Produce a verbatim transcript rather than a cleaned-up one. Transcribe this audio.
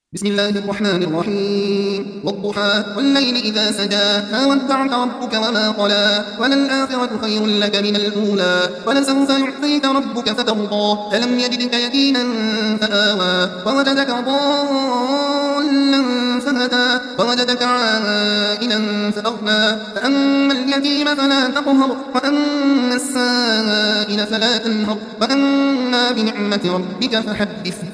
بسم الله الرحمن الرحيم والضحى والليل إذا سجى ما ودعك ربك وما قلى وللآخرة خير لك من الأولى ولسوف يعطيك ربك فترضى ألم يجدك يتيما فآوى ووجدك ضالا فهدى ووجدك عائلا فأغنى فأما اليتيم فلا تقهر وأما السائل فلا تنهر وأما بنعمة ربك فحدث